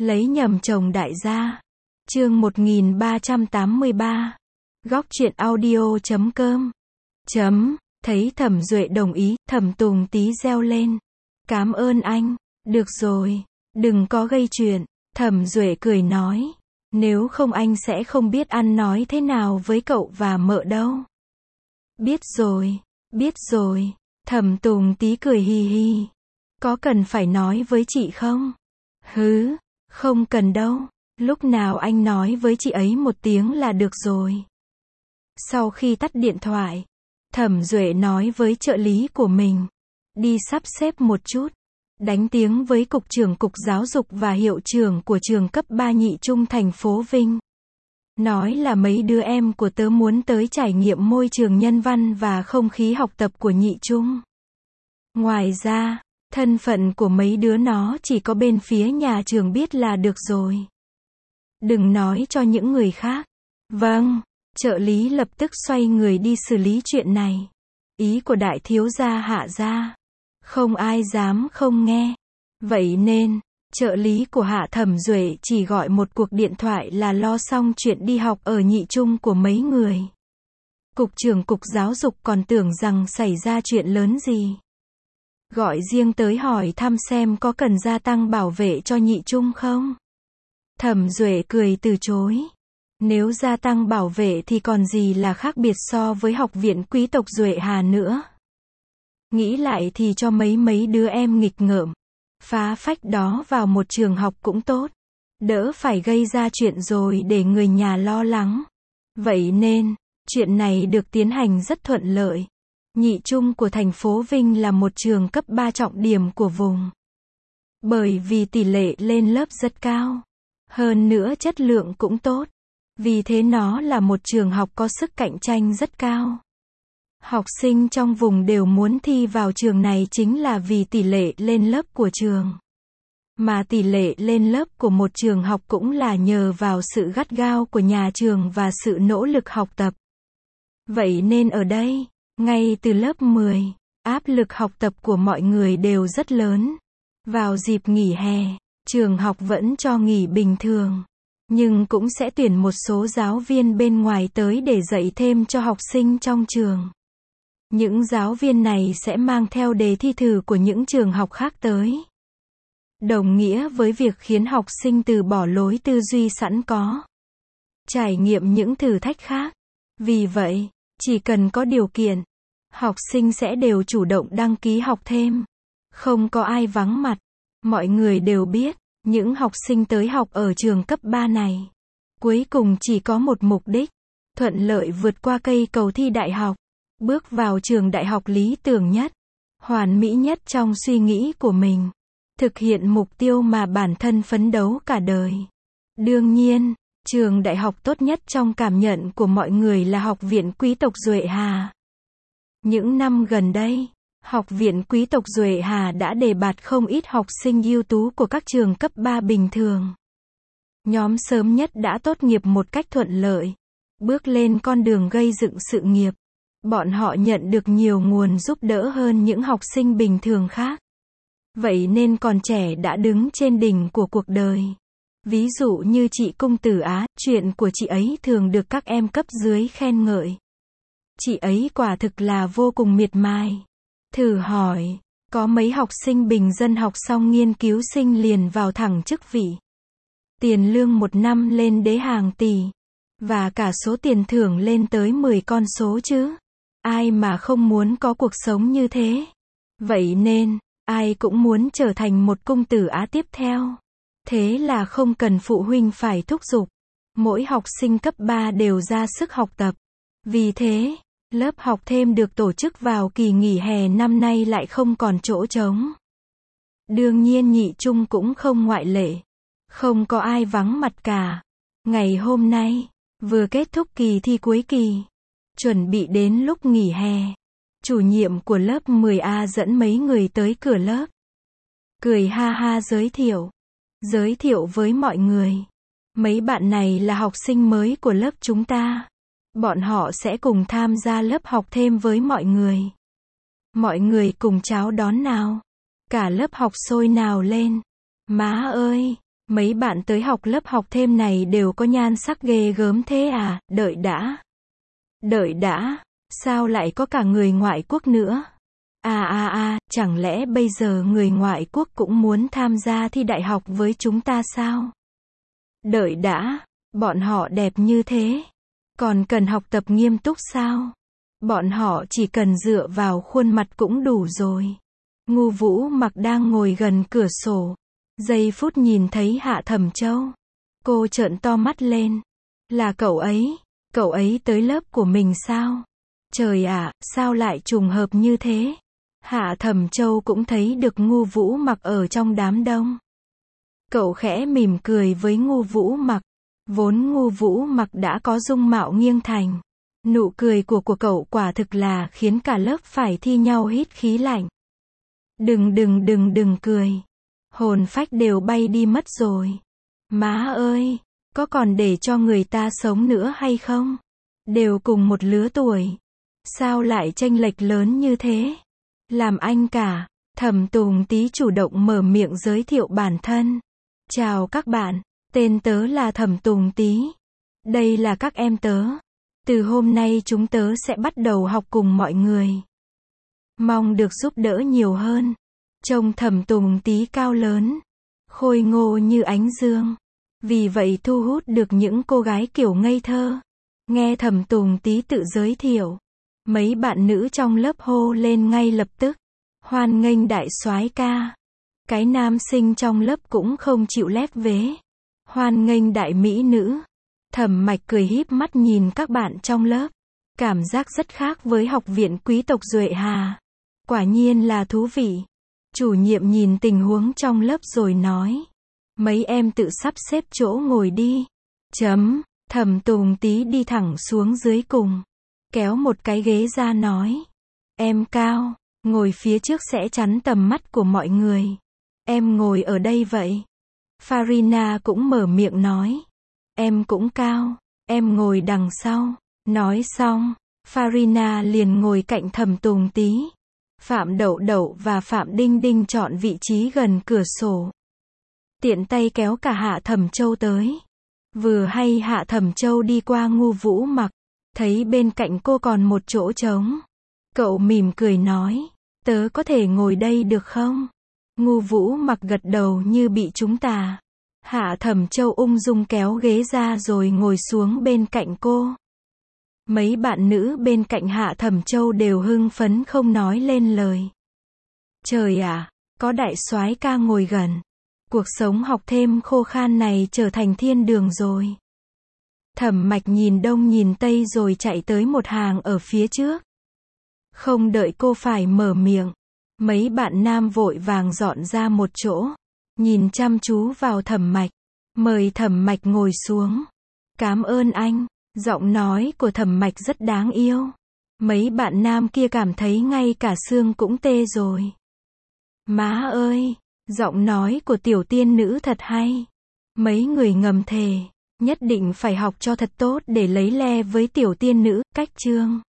Lấy nhầm chồng đại gia. Chương 1383. Góc truyện audio.com. Thấy Thẩm Duệ đồng ý, Thẩm Tùng tí reo lên. Cám ơn anh. Được rồi, đừng có gây chuyện. Thẩm Duệ cười nói. Nếu không anh sẽ không biết ăn nói thế nào với cậu và mợ đâu. Biết rồi. Thẩm Tùng tí cười hì hì. Có cần phải nói với chị không? Hứ, không cần đâu. Lúc nào anh nói với chị ấy một tiếng là được rồi. Sau khi tắt điện thoại, Thẩm Duệ nói với trợ lý của mình. Đi sắp xếp một chút. Đánh tiếng với cục trưởng cục giáo dục và hiệu trưởng của trường cấp 3 Nhị Trung thành phố Vinh. Nói là mấy đứa em của tớ muốn tới trải nghiệm môi trường nhân văn và không khí học tập của Nhị Trung. Ngoài ra, thân phận của mấy đứa nó chỉ có bên phía nhà trường biết là được rồi. Đừng nói cho những người khác. Vâng, trợ lý lập tức xoay người đi xử lý chuyện này. Ý của đại thiếu gia Hạ gia. Không ai dám không nghe. Vậy nên, trợ lý của Hạ Thẩm Duệ chỉ gọi một cuộc điện thoại là lo xong chuyện đi học ở Nhị Trung của mấy người. Cục trưởng cục giáo dục còn tưởng rằng xảy ra chuyện lớn gì. Gọi riêng tới hỏi thăm xem có cần gia tăng bảo vệ cho Nhị Trung không? Thẩm Duệ cười từ chối. Nếu gia tăng bảo vệ thì còn gì là khác biệt so với học viện quý tộc Duệ Hà nữa. Nghĩ lại thì cho mấy đứa em nghịch ngợm, phá phách đó vào một trường học cũng tốt. Đỡ phải gây ra chuyện rồi để người nhà lo lắng. Vậy nên, chuyện này được tiến hành rất thuận lợi. Nhị Trung của thành phố Vinh là một trường cấp 3 trọng điểm của vùng. Bởi vì tỷ lệ lên lớp rất cao. Hơn nữa chất lượng cũng tốt. Vì thế nó là một trường học có sức cạnh tranh rất cao. Học sinh trong vùng đều muốn thi vào trường này chính là vì tỷ lệ lên lớp của trường. Mà tỷ lệ lên lớp của một trường học cũng là nhờ vào sự gắt gao của nhà trường và sự nỗ lực học tập. Vậy nên ở đây, ngay từ lớp 10, áp lực học tập của mọi người đều rất lớn. Vào dịp nghỉ hè, trường học vẫn cho nghỉ bình thường. Nhưng cũng sẽ tuyển một số giáo viên bên ngoài tới để dạy thêm cho học sinh trong trường. Những giáo viên này sẽ mang theo đề thi thử của những trường học khác tới. Đồng nghĩa với việc khiến học sinh từ bỏ lối tư duy sẵn có. Trải nghiệm những thử thách khác. Vì vậy, chỉ cần có điều kiện, học sinh sẽ đều chủ động đăng ký học thêm. Không có ai vắng mặt. Mọi người đều biết, những học sinh tới học ở trường cấp 3 này, cuối cùng chỉ có một mục đích, thuận lợi vượt qua cây cầu thi đại học, bước vào trường đại học lý tưởng nhất, hoàn mỹ nhất trong suy nghĩ của mình, thực hiện mục tiêu mà bản thân phấn đấu cả đời. Đương nhiên, trường đại học tốt nhất trong cảm nhận của mọi người là Học viện Quý tộc Duệ Hà. Những năm gần đây, Học viện Quý tộc Duệ Hà đã đề bạt không ít học sinh ưu tú của các trường cấp 3 bình thường. Nhóm sớm nhất đã tốt nghiệp một cách thuận lợi, bước lên con đường gây dựng sự nghiệp. Bọn họ nhận được nhiều nguồn giúp đỡ hơn những học sinh bình thường khác. Vậy nên còn trẻ đã đứng trên đỉnh của cuộc đời. Ví dụ như chị Cung Tử Á, chuyện của chị ấy thường được các em cấp dưới khen ngợi. Chị ấy quả thực là vô cùng miệt mài. Thử hỏi, có mấy học sinh bình dân học xong nghiên cứu sinh liền vào thẳng chức vị. Tiền lương một năm lên đến hàng tỷ. Và cả số tiền thưởng lên tới 10 con số chứ. Ai mà không muốn có cuộc sống như thế. Vậy nên, ai cũng muốn trở thành một Cung Tử Á tiếp theo. Thế là không cần phụ huynh phải thúc giục. Mỗi học sinh cấp 3 đều ra sức học tập. Vì thế, lớp học thêm được tổ chức vào kỳ nghỉ hè năm nay lại không còn chỗ trống. Đương nhiên Nhị Trung cũng không ngoại lệ. Không có ai vắng mặt cả. Ngày hôm nay, vừa kết thúc kỳ thi cuối kỳ. Chuẩn bị đến lúc nghỉ hè. Chủ nhiệm của lớp 10A dẫn mấy người tới cửa lớp. Cười ha ha giới thiệu với mọi người. Mấy bạn này là học sinh mới của lớp chúng ta. Bọn họ sẽ cùng tham gia lớp học thêm với mọi người. Mọi người cùng chào đón nào. Cả lớp học sôi nào lên. Má ơi, Mấy bạn tới học lớp học thêm này đều có nhan sắc ghê gớm thế à, đợi đã. Đợi đã, sao lại có cả người ngoại quốc nữa? Chẳng lẽ bây giờ người ngoại quốc cũng muốn tham gia thi đại học với chúng ta sao? Đợi đã, bọn họ đẹp như thế, còn cần học tập nghiêm túc sao? Bọn họ chỉ cần dựa vào khuôn mặt cũng đủ rồi. Ngu Vũ Mặc đang ngồi gần cửa sổ. Giây phút nhìn thấy Hạ Thẩm Châu. Cô trợn to mắt lên. Là cậu ấy tới lớp của mình sao? Trời ạ, sao lại trùng hợp như thế? Hạ Thẩm Châu cũng thấy được Ngu Vũ Mặc ở trong đám đông. Cậu khẽ mỉm cười với Ngu Vũ Mặc. Vốn Ngu Vũ Mặc đã có dung mạo nghiêng thành. Nụ cười của cậu quả thực là khiến cả lớp phải thi nhau hít khí lạnh. Đừng cười. Hồn phách đều bay đi mất rồi. Má ơi, có còn để cho người ta sống nữa hay không? Đều cùng một lứa tuổi. Sao lại chênh lệch lớn như thế? Làm anh cả. Thẩm Tùng Tý chủ động mở miệng giới thiệu bản thân. Chào các bạn, tên tớ là Thẩm Tùng Tý. Đây là các em tớ. Từ hôm nay chúng tớ sẽ bắt đầu học cùng mọi người. Mong được giúp đỡ nhiều hơn. Trông Thẩm Tùng Tý cao lớn, khôi ngô như ánh dương. Vì vậy thu hút được những cô gái kiểu ngây thơ. Nghe Thẩm Tùng Tý tự giới thiệu, mấy bạn nữ trong lớp hô lên ngay lập tức. Hoan nghênh đại soái ca. Cái nam sinh trong lớp cũng không chịu lép vế. Hoan nghênh đại mỹ nữ. Thẩm Mạch cười híp mắt nhìn các bạn trong lớp. Cảm giác rất khác với học viện quý tộc Duệ Hà. Quả nhiên là thú vị. Chủ nhiệm nhìn tình huống trong lớp rồi nói. Mấy em tự sắp xếp chỗ ngồi đi. Thẩm Tùng Tý đi thẳng xuống dưới cùng. Kéo một cái ghế ra nói. Em cao, ngồi phía trước sẽ chắn tầm mắt của mọi người. Em ngồi ở đây vậy. Farina cũng mở miệng nói. Em cũng cao, em ngồi đằng sau. Nói xong, Farina liền ngồi cạnh Thẩm Tùng Tý. Phạm Đậu Đậu và Phạm Đinh Đinh chọn vị trí gần cửa sổ. Tiện tay kéo cả Hạ Thẩm Châu tới. Vừa hay Hạ Thẩm Châu đi qua Ngu Vũ Mặc, thấy bên cạnh cô còn một chỗ trống. Cậu mỉm cười nói, tớ có thể ngồi đây được không? Ngu Vũ Mặc gật đầu như bị trúng tà. Hạ Thẩm Châu ung dung kéo ghế ra rồi ngồi xuống bên cạnh cô. Mấy bạn nữ bên cạnh Hạ Thẩm Châu đều hưng phấn không nói lên lời. Trời ạ, có đại soái ca ngồi gần. Cuộc sống học thêm khô khan này trở thành thiên đường rồi. Thẩm Mạch nhìn đông nhìn tây rồi chạy tới một hàng ở phía trước. Không đợi cô phải mở miệng, mấy bạn nam vội vàng dọn ra một chỗ, nhìn chăm chú vào Thẩm Mạch. Mời Thẩm Mạch ngồi xuống. Cảm ơn anh. Giọng nói của Thẩm Mạch rất đáng yêu. Mấy bạn nam kia cảm thấy ngay cả xương cũng tê rồi. Má ơi, giọng nói của tiểu tiên nữ thật hay. Mấy người ngầm thề, nhất định phải học cho thật tốt để lấy le với tiểu tiên nữ. Cách chương